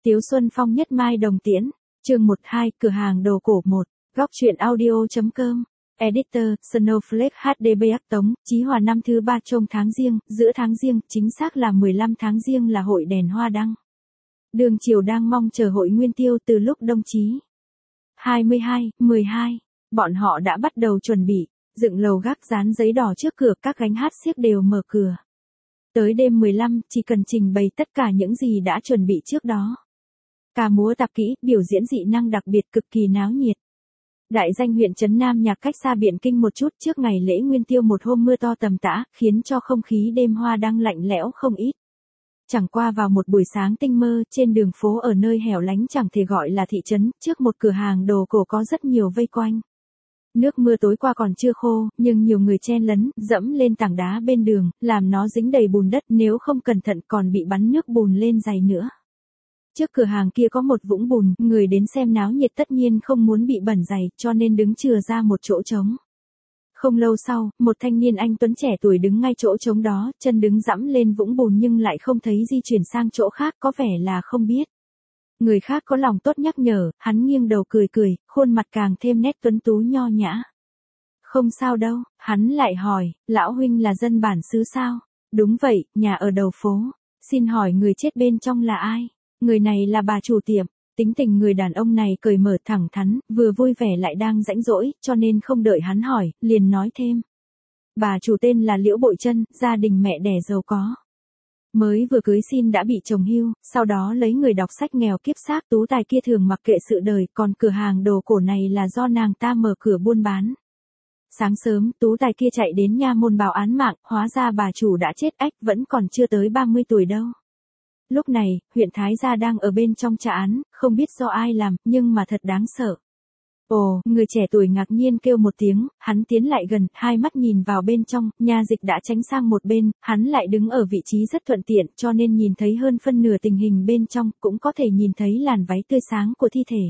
Tiếu Xuân Phong nhất mai đồng tiễn, chương 12, cửa hàng đồ cổ 1, góc truyện audio.com, editor, Snowflake HDBH Tống, Chí Hòa năm thứ 3 trong tháng Giêng, giữa tháng Giêng, chính xác là 15 tháng Giêng là hội đèn hoa đăng. Đường Triều đang mong chờ hội Nguyên Tiêu từ lúc đồng chí 22, 12, bọn họ đã bắt đầu chuẩn bị, dựng lầu gác dán giấy đỏ trước cửa, các gánh hát xiếc đều mở cửa. Tới đêm 15, chỉ cần trình bày tất cả những gì đã chuẩn bị trước đó. Ca múa tạp kỹ, biểu diễn dị năng đặc biệt cực kỳ náo nhiệt. Đại danh huyện Trấn Nam nhạc cách xa Biện Kinh một chút trước ngày lễ Nguyên Tiêu một hôm mưa to tầm tã, khiến cho không khí đêm hoa đăng lạnh lẽo không ít. Chẳng qua vào một buổi sáng tinh mơ, trên đường phố ở nơi hẻo lánh chẳng thể gọi là thị trấn, trước một cửa hàng đồ cổ có rất nhiều vây quanh. Nước mưa tối qua còn chưa khô, nhưng nhiều người chen lấn, dẫm lên tảng đá bên đường, làm nó dính đầy bùn đất, nếu không cẩn thận còn bị bắn nước bùn lên giày nữa. Trước cửa hàng kia có một vũng bùn, người đến xem náo nhiệt tất nhiên không muốn bị bẩn giày, cho nên đứng chừa ra một chỗ trống. Không lâu sau, một thanh niên anh tuấn trẻ tuổi đứng ngay chỗ trống đó, chân đứng dẫm lên vũng bùn nhưng lại không thấy di chuyển sang chỗ khác, có vẻ là không biết. Người khác có lòng tốt nhắc nhở, hắn nghiêng đầu cười cười, khuôn mặt càng thêm nét tuấn tú nho nhã. Không sao đâu, hắn lại hỏi, lão huynh là dân bản xứ sao? Đúng vậy, nhà ở đầu phố. Xin hỏi người chết bên trong là ai? Người này là bà chủ tiệm. Tính tình người đàn ông này cởi mở thẳng thắn, vừa vui vẻ lại đang rãnh rỗi, cho nên không đợi hắn hỏi, liền nói thêm. Bà chủ tên là Liễu Bội Trân, gia đình mẹ đẻ giàu có. Mới vừa cưới xin đã bị chồng hưu, sau đó lấy người đọc sách nghèo kiếp xác, tú tài kia thường mặc kệ sự đời, còn cửa hàng đồ cổ này là do nàng ta mở cửa buôn bán. Sáng sớm, tú tài kia chạy đến nha môn báo án mạng, hóa ra bà chủ đã chết ách, vẫn còn chưa tới 30 tuổi đâu. Lúc này, huyện Thái Gia đang ở bên trong trả án, không biết do ai làm, nhưng mà thật đáng sợ. Ồ, người trẻ tuổi ngạc nhiên kêu một tiếng, hắn tiến lại gần, hai mắt nhìn vào bên trong, nha dịch đã tránh sang một bên, hắn lại đứng ở vị trí rất thuận tiện, cho nên nhìn thấy hơn phân nửa tình hình bên trong, cũng có thể nhìn thấy làn váy tươi sáng của thi thể.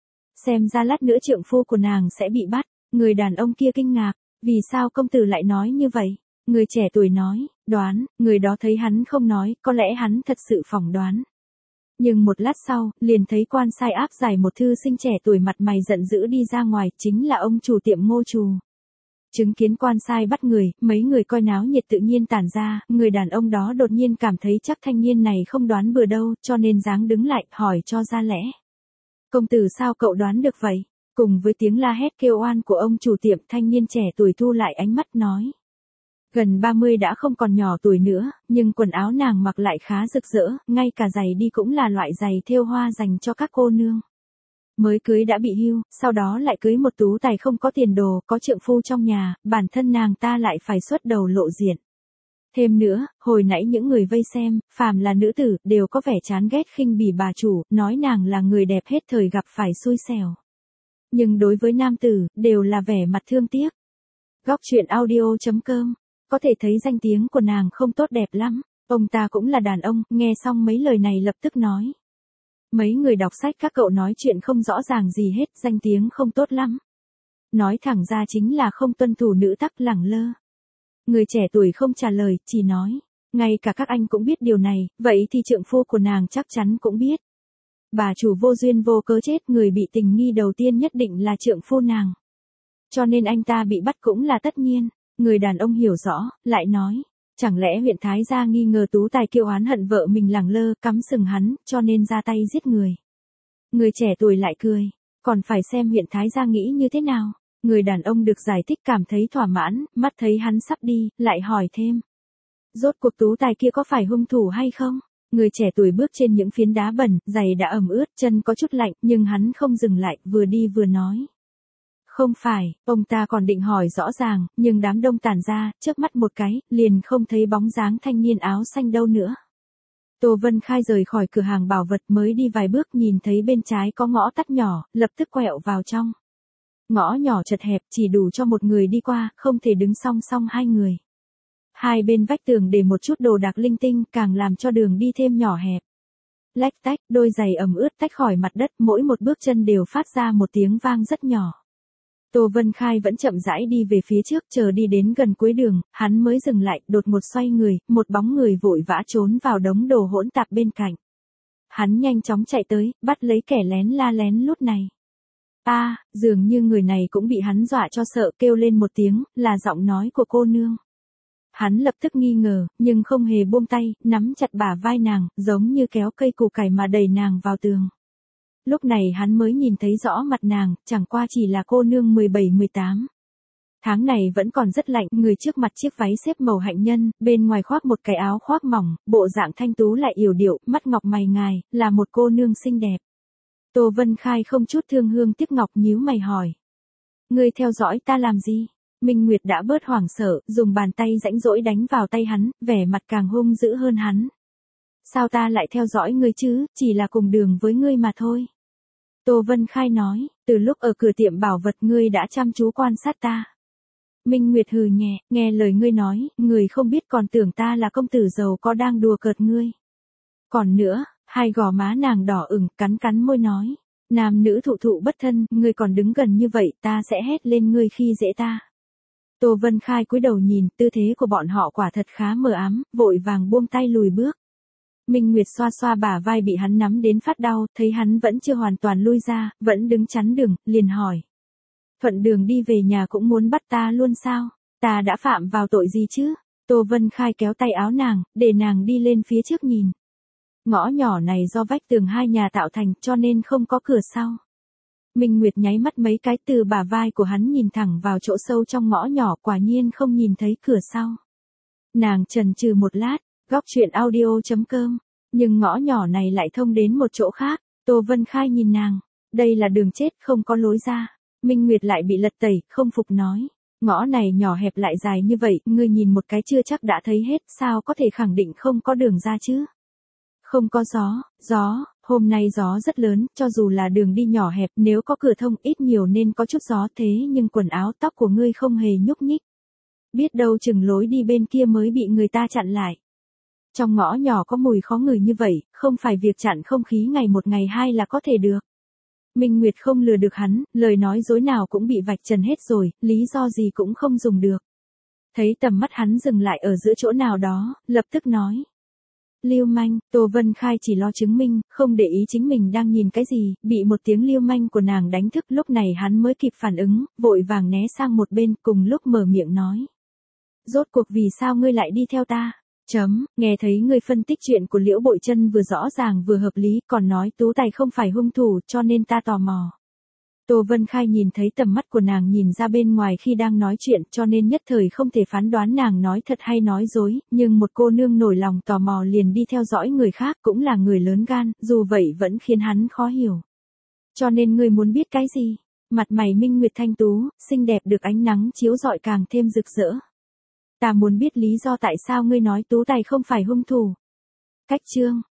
Xem ra lát nữa trượng phu của nàng sẽ bị bắt, người đàn ông kia kinh ngạc, vì sao công tử lại nói như vậy? Người trẻ tuổi nói, đoán, người đó thấy hắn không nói, có lẽ hắn thật sự phỏng đoán. Nhưng một lát sau, liền thấy quan sai áp giải một thư sinh trẻ tuổi mặt mày giận dữ đi ra ngoài, chính là ông chủ tiệm Ngô Trù. Chứng kiến quan sai bắt người, mấy người coi náo nhiệt tự nhiên tản ra, người đàn ông đó đột nhiên cảm thấy chắc thanh niên này không đoán bừa đâu, cho nên dáng đứng lại, hỏi cho ra lẽ. Công tử sao cậu đoán được vậy? Cùng với tiếng la hét kêu oan của ông chủ tiệm, thanh niên trẻ tuổi thu lại ánh mắt nói. Gần 30 đã không còn nhỏ tuổi nữa, nhưng quần áo nàng mặc lại khá rực rỡ, ngay cả giày đi cũng là loại giày thêu hoa dành cho các cô nương. Mới cưới đã bị hưu, sau đó lại cưới một tú tài không có tiền đồ, có trượng phu trong nhà, bản thân nàng ta lại phải xuất đầu lộ diện. Thêm nữa, hồi nãy những người vây xem, phàm là nữ tử, đều có vẻ chán ghét khinh bỉ bà chủ, nói nàng là người đẹp hết thời gặp phải xui xẻo. Nhưng đối với nam tử, đều là vẻ mặt thương tiếc. Góc truyện audio.com, có thể thấy danh tiếng của nàng không tốt đẹp lắm, ông ta cũng là đàn ông, nghe xong mấy lời này lập tức nói. Mấy người đọc sách các cậu nói chuyện không rõ ràng gì hết, danh tiếng không tốt lắm. Nói thẳng ra chính là không tuân thủ nữ tắc, lẳng lơ. Người trẻ tuổi không trả lời, chỉ nói, ngay cả các anh cũng biết điều này, vậy thì trượng phu của nàng chắc chắn cũng biết. Bà chủ vô duyên vô cớ chết, người bị tình nghi đầu tiên nhất định là trượng phu nàng. Cho nên anh ta bị bắt cũng là tất nhiên. Người đàn ông hiểu rõ, lại nói, chẳng lẽ huyện Thái Gia nghi ngờ tú tài kiêu oán hận vợ mình lẳng lơ, cắm sừng hắn, cho nên ra tay giết người. Người trẻ tuổi lại cười, còn phải xem huyện Thái Gia nghĩ như thế nào. Người đàn ông được giải thích cảm thấy thỏa mãn, mắt thấy hắn sắp đi, lại hỏi thêm. Rốt cuộc tú tài kia có phải hung thủ hay không? Người trẻ tuổi bước trên những phiến đá bẩn, giày đã ẩm ướt, chân có chút lạnh, nhưng hắn không dừng lại, vừa đi vừa nói. Không phải, ông ta còn định hỏi rõ ràng, nhưng đám đông tản ra, chớp mắt một cái, liền không thấy bóng dáng thanh niên áo xanh đâu nữa. Tô Vân Khai rời khỏi cửa hàng bảo vật mới đi vài bước nhìn thấy bên trái có ngõ tắt nhỏ, lập tức quẹo vào trong. Ngõ nhỏ chật hẹp chỉ đủ cho một người đi qua, không thể đứng song song hai người. Hai bên vách tường để một chút đồ đạc linh tinh, càng làm cho đường đi thêm nhỏ hẹp. Lách tách, đôi giày ẩm ướt tách khỏi mặt đất, mỗi một bước chân đều phát ra một tiếng vang rất nhỏ. Tô Vân Khai vẫn chậm rãi đi về phía trước, chờ đi đến gần cuối đường, hắn mới dừng lại, đột ngột xoay người, một bóng người vội vã trốn vào đống đồ hỗn tạp bên cạnh. Hắn nhanh chóng chạy tới, bắt lấy kẻ lén la lén lút này. Dường như người này cũng bị hắn dọa cho sợ, kêu lên một tiếng, là giọng nói của cô nương. Hắn lập tức nghi ngờ, nhưng không hề buông tay, nắm chặt bả vai nàng, giống như kéo cây củ cải mà đẩy nàng vào tường. Lúc này hắn mới nhìn thấy rõ mặt nàng, chẳng qua chỉ là cô nương 17-18. Tháng này vẫn còn rất lạnh, người trước mặt chiếc váy xếp màu hạnh nhân, bên ngoài khoác một cái áo khoác mỏng, bộ dạng thanh tú lại yểu điệu, mắt ngọc mày ngài, là một cô nương xinh đẹp. Tô Vân Khai không chút thương hương tiếc ngọc nhíu mày hỏi. Ngươi theo dõi ta làm gì? Minh Nguyệt đã bớt hoảng sợ, dùng bàn tay rãnh rỗi đánh vào tay hắn, vẻ mặt càng hung dữ hơn hắn. Sao ta lại theo dõi ngươi chứ, chỉ là cùng đường với ngươi mà thôi. Tô Vân Khai nói, từ lúc ở cửa tiệm bảo vật ngươi đã chăm chú quan sát ta. Minh Nguyệt hừ nhẹ, nghe lời ngươi nói, người không biết còn tưởng ta là công tử giàu có đang đùa cợt ngươi. Còn nữa, hai gò má nàng đỏ ửng, cắn cắn môi nói, nam nữ thụ thụ bất thân, ngươi còn đứng gần như vậy, ta sẽ hét lên ngươi khi dễ ta. Tô Vân Khai cúi đầu nhìn, tư thế của bọn họ quả thật khá mờ ám, vội vàng buông tay lùi bước. Minh Nguyệt xoa xoa bả vai bị hắn nắm đến phát đau, thấy hắn vẫn chưa hoàn toàn lui ra, vẫn đứng chắn đường, liền hỏi. Thuận đường đi về nhà cũng muốn bắt ta luôn sao? Ta đã phạm vào tội gì chứ? Tô Vân Khai kéo tay áo nàng, để nàng đi lên phía trước nhìn. Ngõ nhỏ này do vách tường hai nhà tạo thành cho nên không có cửa sau. Minh Nguyệt nháy mắt mấy cái, từ bả vai của hắn nhìn thẳng vào chỗ sâu trong ngõ nhỏ, quả nhiên không nhìn thấy cửa sau. Nàng chần chừ một lát, góc chuyện audio.com, nhưng ngõ nhỏ này lại thông đến một chỗ khác. Tô Vân Khai nhìn nàng, đây là đường chết không có lối ra. Minh Nguyệt lại bị lật tẩy, không phục nói. Ngõ này nhỏ hẹp lại dài như vậy, ngươi nhìn một cái chưa chắc đã thấy hết, sao có thể khẳng định không có đường ra chứ? Không có gió, hôm nay gió rất lớn, cho dù là đường đi nhỏ hẹp, nếu có cửa thông ít nhiều nên có chút gió, thế nhưng quần áo tóc của ngươi không hề nhúc nhích. Biết đâu chừng lối đi bên kia mới bị người ta chặn lại. Trong ngõ nhỏ có mùi khó ngửi như vậy, không phải việc chặn không khí ngày một ngày hai là có thể được. Minh Nguyệt không lừa được hắn, lời nói dối nào cũng bị vạch trần hết rồi, lý do gì cũng không dùng được. Thấy tầm mắt hắn dừng lại ở giữa chỗ nào đó, lập tức nói. Lưu manh, Tô Vân Khai chỉ lo chứng minh, không để ý chính mình đang nhìn cái gì, bị một tiếng lưu manh của nàng đánh thức, lúc này hắn mới kịp phản ứng, vội vàng né sang một bên, cùng lúc mở miệng nói. Rốt cuộc vì sao ngươi lại đi theo ta? Nghe thấy ngươi phân tích chuyện của Liễu Bội Chân vừa rõ ràng vừa hợp lý, còn nói Tú Tài không phải hung thủ, cho nên ta tò mò. Tô Vân Khai nhìn thấy tầm mắt của nàng nhìn ra bên ngoài khi đang nói chuyện, cho nên nhất thời không thể phán đoán nàng nói thật hay nói dối, nhưng một cô nương nổi lòng tò mò liền đi theo dõi người khác, cũng là người lớn gan, dù vậy vẫn khiến hắn khó hiểu. Cho nên ngươi muốn biết cái gì? Mặt mày Minh Nguyệt thanh tú, xinh đẹp được ánh nắng chiếu rọi càng thêm rực rỡ. Ta muốn biết lý do tại sao ngươi nói Tú Tài không phải hung thủ. Cách chương